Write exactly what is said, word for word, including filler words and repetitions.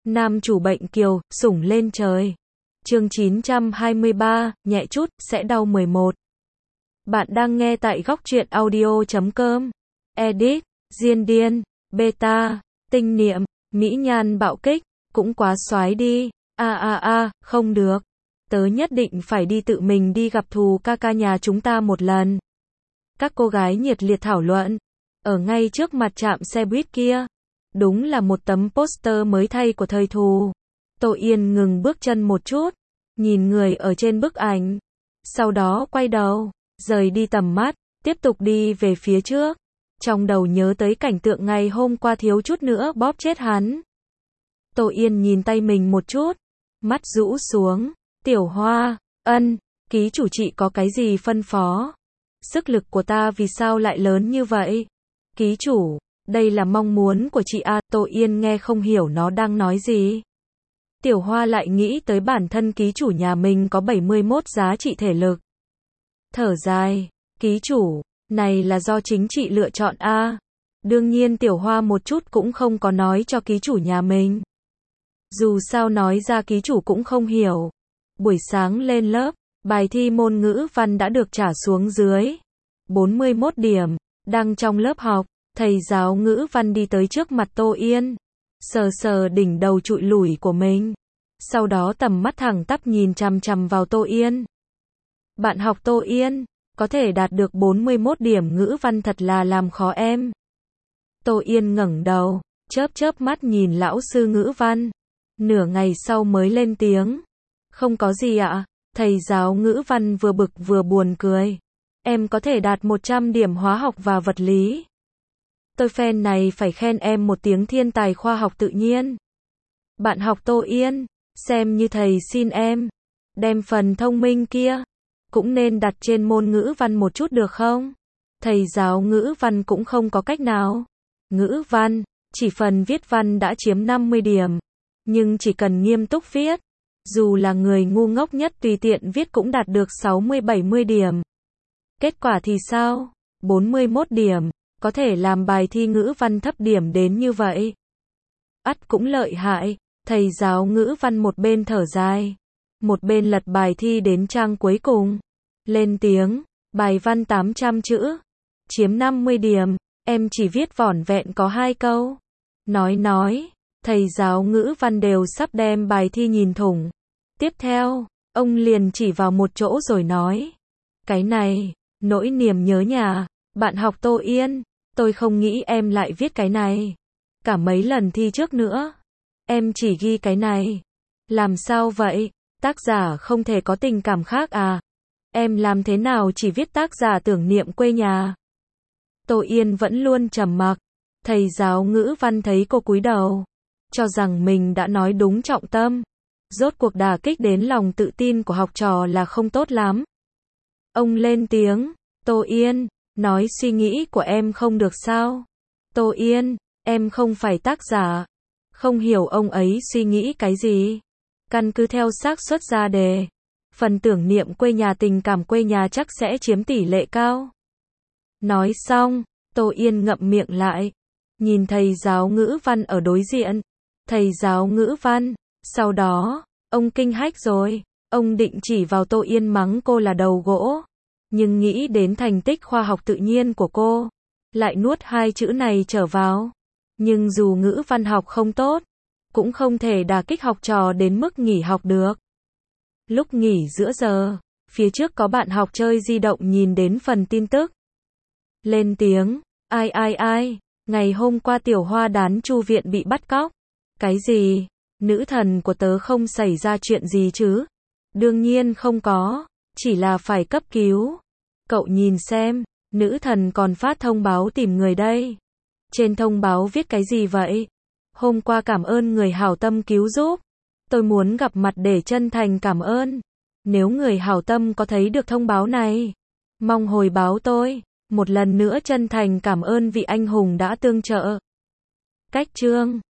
Nam chủ bệnh kiều, sủng lên trời. Chương chín trăm hai mươi ba, nhẹ chút, sẽ đau mười một. Bạn đang nghe tại góc truyện audio chấm com. Edit, Diên Điên, Beta, Tinh Niệm, Mỹ Nhan bạo kích, cũng quá xoái đi. A a a, không được. Tớ nhất định phải đi tự mình đi gặp thù ca ca nhà chúng ta một lần. Các cô gái nhiệt liệt thảo luận. Ở ngay trước mặt trạm xe buýt kia. Đúng là một tấm poster mới thay của thời thù. Tô Yên ngừng bước chân một chút. Nhìn người ở trên bức ảnh. Sau đó quay đầu. Rời đi tầm mắt. Tiếp tục đi về phía trước. Trong đầu nhớ tới cảnh tượng ngày hôm qua thiếu chút nữa bóp chết hắn. Tô Yên nhìn tay mình một chút. Mắt rũ xuống. Tiểu Hoa, ân, ký chủ chị có cái gì phân phó? Sức lực của ta vì sao lại lớn như vậy? Ký chủ, đây là mong muốn của chị à? Tô Yên nghe không hiểu nó đang nói gì. Tiểu Hoa lại nghĩ tới bản thân ký chủ nhà mình có bảy mươi mốt giá trị thể lực. Thở dài, ký chủ, này là do chính chị lựa chọn a. À? Đương nhiên Tiểu Hoa một chút cũng không có nói cho ký chủ nhà mình. Dù sao nói ra ký chủ cũng không hiểu. Buổi sáng lên lớp, bài thi môn ngữ văn đã được trả xuống dưới bốn mươi mốt điểm. Đang trong lớp học, thầy giáo ngữ văn đi tới trước mặt Tô Yên. Sờ sờ đỉnh đầu trụi lủi của mình. Sau đó tầm mắt thẳng tắp nhìn chằm chằm vào Tô Yên. Bạn học Tô Yên, có thể đạt được bốn mươi mốt điểm ngữ văn thật là làm khó em. Tô Yên ngẩng đầu, chớp chớp mắt nhìn lão sư ngữ văn. Nửa ngày sau mới lên tiếng. Không có gì ạ. Thầy giáo ngữ văn vừa bực vừa buồn cười. Em có thể đạt một trăm điểm hóa học và vật lý. Tôi fan này phải khen em một tiếng thiên tài khoa học tự nhiên. Bạn học Tô Yên, xem như thầy xin em. Đem phần thông minh kia, cũng nên đặt trên môn ngữ văn một chút được không? Thầy giáo ngữ văn cũng không có cách nào. Ngữ văn, chỉ phần viết văn đã chiếm năm mươi điểm. Nhưng chỉ cần nghiêm túc viết. Dù là người ngu ngốc nhất tùy tiện viết cũng đạt được sáu mươi bảy mươi điểm. Kết quả thì sao? bốn mươi mốt điểm, có thể làm bài thi ngữ văn thấp điểm đến như vậy. Ắt cũng lợi hại, thầy giáo ngữ văn một bên thở dài, một bên lật bài thi đến trang cuối cùng. Lên tiếng, bài văn tám trăm chữ, chiếm năm mươi điểm, em chỉ viết vỏn vẹn có hai câu. Nói nói, thầy giáo ngữ văn đều sắp đem bài thi nhìn thủng. Tiếp theo, ông liền chỉ vào một chỗ rồi nói. Cái này, nỗi niềm nhớ nhà, bạn học Tô Yên, tôi không nghĩ em lại viết cái này. Cả mấy lần thi trước nữa, em chỉ ghi cái này. Làm sao vậy, tác giả không thể có tình cảm khác à? Em làm thế nào chỉ viết tác giả tưởng niệm quê nhà? Tô Yên vẫn luôn trầm mặc. Thầy giáo ngữ văn thấy cô cúi đầu, cho rằng mình đã nói đúng trọng tâm. Rốt cuộc đả kích đến lòng tự tin của học trò là không tốt lắm. Ông lên tiếng, Tô Yên, nói suy nghĩ của em không được sao? Tô Yên, em không phải tác giả. Không hiểu ông ấy suy nghĩ cái gì. Căn cứ theo xác suất ra đề. Phần tưởng niệm quê nhà tình cảm quê nhà chắc sẽ chiếm tỷ lệ cao. Nói xong, Tô Yên ngậm miệng lại. Nhìn thầy giáo ngữ văn ở đối diện. Thầy giáo ngữ văn. Sau đó, ông kinh hách rồi. Ông định chỉ vào Tô Yên mắng cô là đầu gỗ. Nhưng nghĩ đến thành tích khoa học tự nhiên của cô. Lại nuốt hai chữ này trở vào. Nhưng dù ngữ văn học không tốt, cũng không thể đả kích học trò đến mức nghỉ học được. Lúc nghỉ giữa giờ, phía trước có bạn học chơi di động nhìn đến phần tin tức. Lên tiếng, ai ai ai, ngày hôm qua Tiểu Hoa đán Chu viện bị bắt cóc. Cái gì? Nữ thần của tớ không xảy ra chuyện gì chứ? Đương nhiên không có, chỉ là phải cấp cứu. Cậu nhìn xem, nữ thần còn phát thông báo tìm người đây. Trên thông báo viết cái gì vậy? Hôm qua cảm ơn người hảo tâm cứu giúp. Tôi muốn gặp mặt để chân thành cảm ơn. Nếu người hảo tâm có thấy được thông báo này, mong hồi báo tôi. Một lần nữa chân thành cảm ơn vị anh hùng đã tương trợ. Cách chương